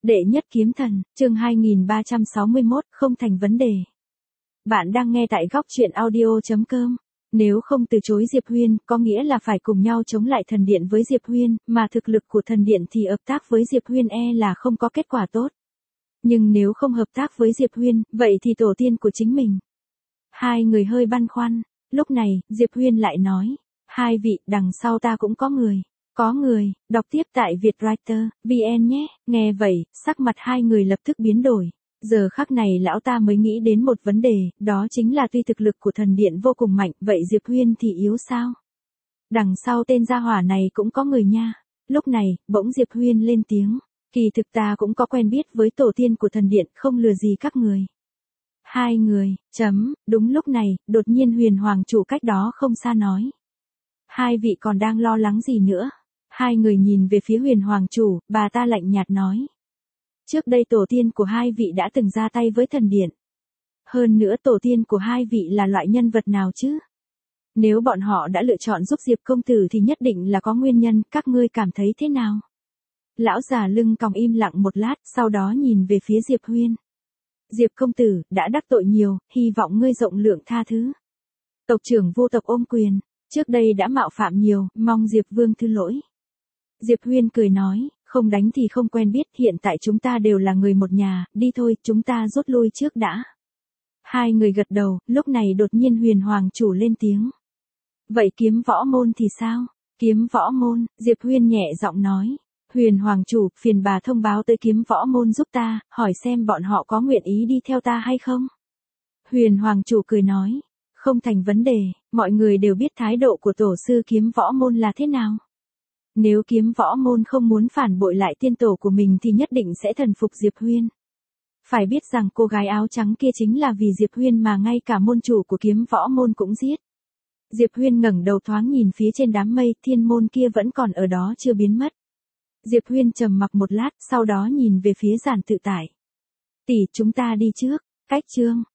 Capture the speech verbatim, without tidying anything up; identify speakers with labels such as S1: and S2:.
S1: Đệ nhất kiếm thần, chương hai nghìn ba trăm sáu mươi mốt, không thành vấn đề. Bạn đang nghe tại góc truyện audio chấm com. Nếu không từ chối Diệp Huyên, có nghĩa là phải cùng nhau chống lại thần điện với Diệp Huyên, mà thực lực của thần điện thì hợp tác với Diệp Huyên e là không có kết quả tốt. Nhưng nếu không hợp tác với Diệp Huyên, vậy thì tổ tiên của chính mình. Hai người hơi băn khoăn, lúc này, Diệp Huyên lại nói, hai vị, đằng sau ta cũng có người. Có người, đọc tiếp tại Vietwriter, vê en nhé, nghe vậy, sắc mặt hai người lập tức biến đổi. Giờ khắc này lão ta mới nghĩ đến một vấn đề, đó chính là tuy thực lực của thần điện vô cùng mạnh, vậy Diệp Huyên thì yếu sao? Đằng sau tên gia hỏa này cũng có người nha. Lúc này, bỗng Diệp Huyên lên tiếng, kỳ thực ta cũng có quen biết với tổ tiên của thần điện, không lừa gì các người. Hai người, chấm, đúng lúc này, đột nhiên Huyền Hoàng chủ cách đó không xa nói. Hai vị còn đang lo lắng gì nữa? Hai người nhìn về phía Huyền Hoàng chủ, bà ta lạnh nhạt nói. Trước đây tổ tiên của hai vị đã từng ra tay với thần điện. Hơn nữa tổ tiên của hai vị là loại nhân vật nào chứ? Nếu bọn họ đã lựa chọn giúp Diệp công tử thì nhất định là có nguyên nhân, các ngươi cảm thấy thế nào? Lão già lưng còng im lặng một lát, sau đó nhìn về phía Diệp Huyên. Diệp công tử, đã đắc tội nhiều, hy vọng ngươi rộng lượng tha thứ. Tộc trưởng vô tộc ôm quyền, trước đây đã mạo phạm nhiều, mong Diệp vương thứ lỗi. Diệp Huyên cười nói, không đánh thì không quen biết, hiện tại chúng ta đều là người một nhà, đi thôi, chúng ta rút lui trước đã. Hai người gật đầu, lúc này đột nhiên Huyền Hoàng chủ lên tiếng. Vậy kiếm võ môn thì sao? Kiếm võ môn, Diệp Huyên nhẹ giọng nói. Huyền Hoàng chủ, phiền bà thông báo tới kiếm võ môn giúp ta, hỏi xem bọn họ có nguyện ý đi theo ta hay không? Huyền Hoàng chủ cười nói, không thành vấn đề, mọi người đều biết thái độ của tổ sư kiếm võ môn là thế nào. Nếu kiếm võ môn không muốn phản bội lại tiên tổ của mình thì nhất định sẽ thần phục Diệp Huyên. Phải biết rằng cô gái áo trắng kia chính là vì Diệp Huyên mà ngay cả môn chủ của kiếm võ môn cũng giết. Diệp Huyên ngẩng đầu thoáng nhìn phía trên đám mây, thiên môn kia vẫn còn ở đó chưa biến mất. Diệp Huyên trầm mặc một lát, sau đó nhìn về phía Giản Tự Tại. Tỷ, chúng ta đi trước, cách chương.